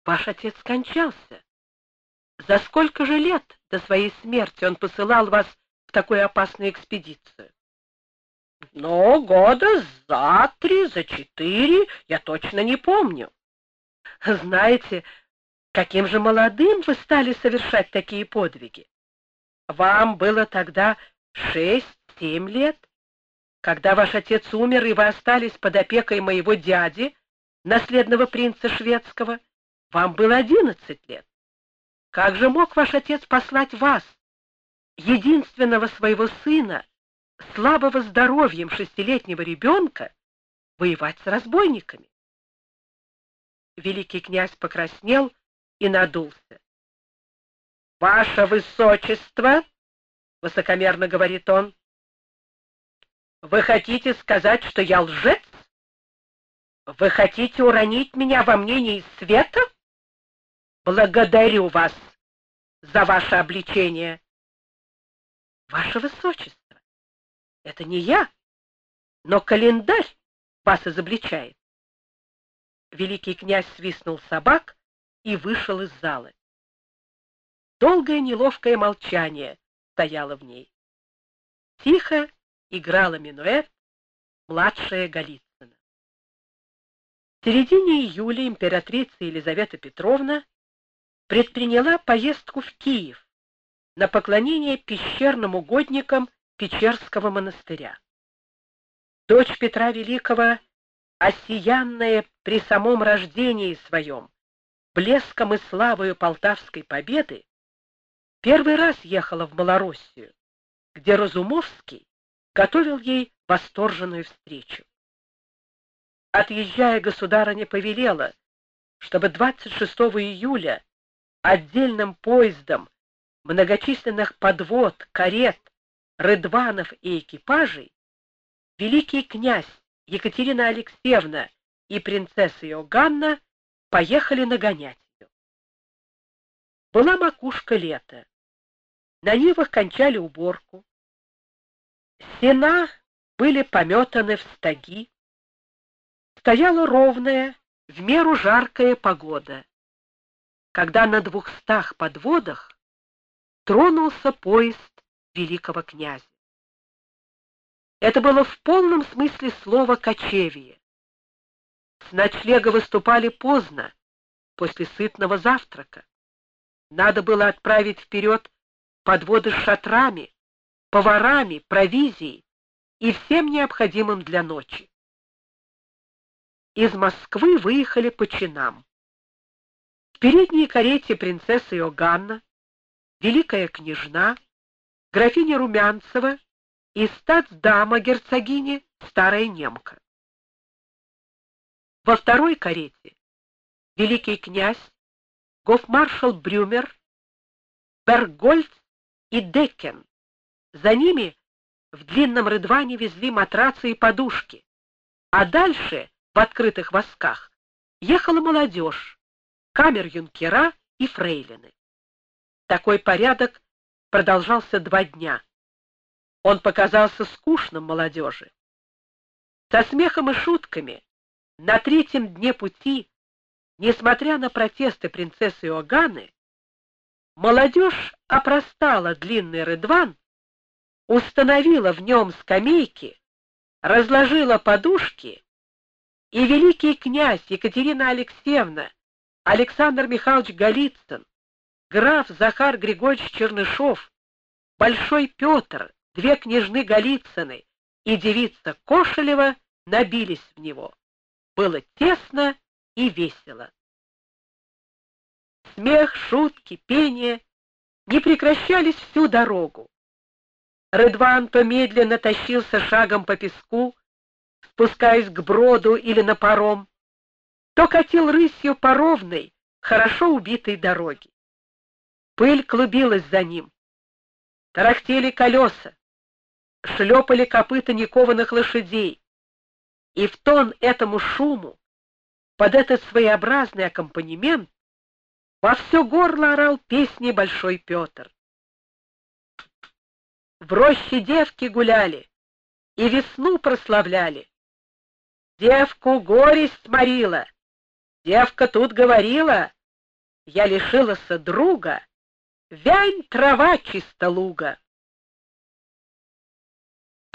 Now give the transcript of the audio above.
Ваш отец скончался. За сколько же лет до своей смерти он посылал вас в такую опасную экспедицию? Ну, года за 3, за 4, я точно не помню. Знаете, каким же молодым вы стали совершать такие подвиги? Вам было тогда 6-7 лет, когда ваш отец умер, и вы остались под опекой моего дяди, наследного принца шведского. Вам было 11 лет. Как же мог ваш отец послать вас, единственного своего сына, слабого здоровьем 6-летнего ребенка, воевать с разбойниками? Великий князь покраснел и надулся. «Ваше высочество, — высокомерно говорит он, — вы хотите сказать, что я лжец? Вы хотите уронить меня во мнении света? Благодарю вас за ваше обличение». «Ваше высочество, это не я, но календарь вас изобличает». Великий князь свистнул собак и вышел из залы. Долгое неловкое молчание стояло в ней. Тихо играла минуэт младшая Голицына. В середине июля императрица Елизавета Петровна предприняла поездку в Киев на поклонение пещерным угодникам Печерского монастыря. Дочь Петра Великого, осиянная при самом рождении своем блеском и славою Полтавской победы, первый раз ехала в Малороссию, где Разумовский готовил ей восторженную встречу. Отъезжая, государыня повелела, чтобы 26 июля отдельным поездом многочисленных подвод, карет, рыдванов и экипажей великий князь Екатерина Алексеевна и принцесса Иоганна поехали нагонять ее. Была макушка лета. На нивах кончали уборку. Сена были пометаны в стоги. Стояла ровная, в меру жаркая погода, когда на 200 подводах тронулся поезд великого князя. Это было в полном смысле слова кочевье. С ночлега выступали поздно, после сытного завтрака. Надо было отправить вперед подводы с шатрами, поварами, провизией и всем необходимым для ночи. Из Москвы выехали по чинам. В передней карете принцесса Иоганна, великая княжна, графиня Румянцева и статсдама герцогини старая немка. Во второй карете великий князь, гофмаршал Брюмер, Бергольц и Декен. За ними в длинном рыдване везли матрацы и подушки, а дальше в открытых восках ехала молодежь, камер-юнкера и фрейлины. Такой порядок продолжался 2 дня. Он показался скучным молодежи. Со смехом и шутками на 3-м дне пути, несмотря на протесты принцессы Иоганны, молодежь опростала длинный рыдван, установила в нем скамейки, разложила подушки, и великий князь Екатерина Алексеевна, Александр Михайлович Голицын, граф Захар Григорьевич Чернышов, Большой Петр, 2 княжны Голицыны и девица Кошелева набились в него. Было тесно и весело. Смех, шутки, пение не прекращались всю дорогу. Рыдван то медленно тащился шагом по песку, спускаясь к броду или на паром, то катил рысью по ровной, хорошо убитой дороге. Пыль клубилась за ним. Тарахтели колеса, шлепали копыта некованных лошадей, и в тон этому шуму, под этот своеобразный аккомпанемент, во все горло орал песни Большой Петр. В роще девки гуляли и весну прославляли. Девку горесть сморила, девка тут говорила: Я лишилась друга, вянь трава чисто луга.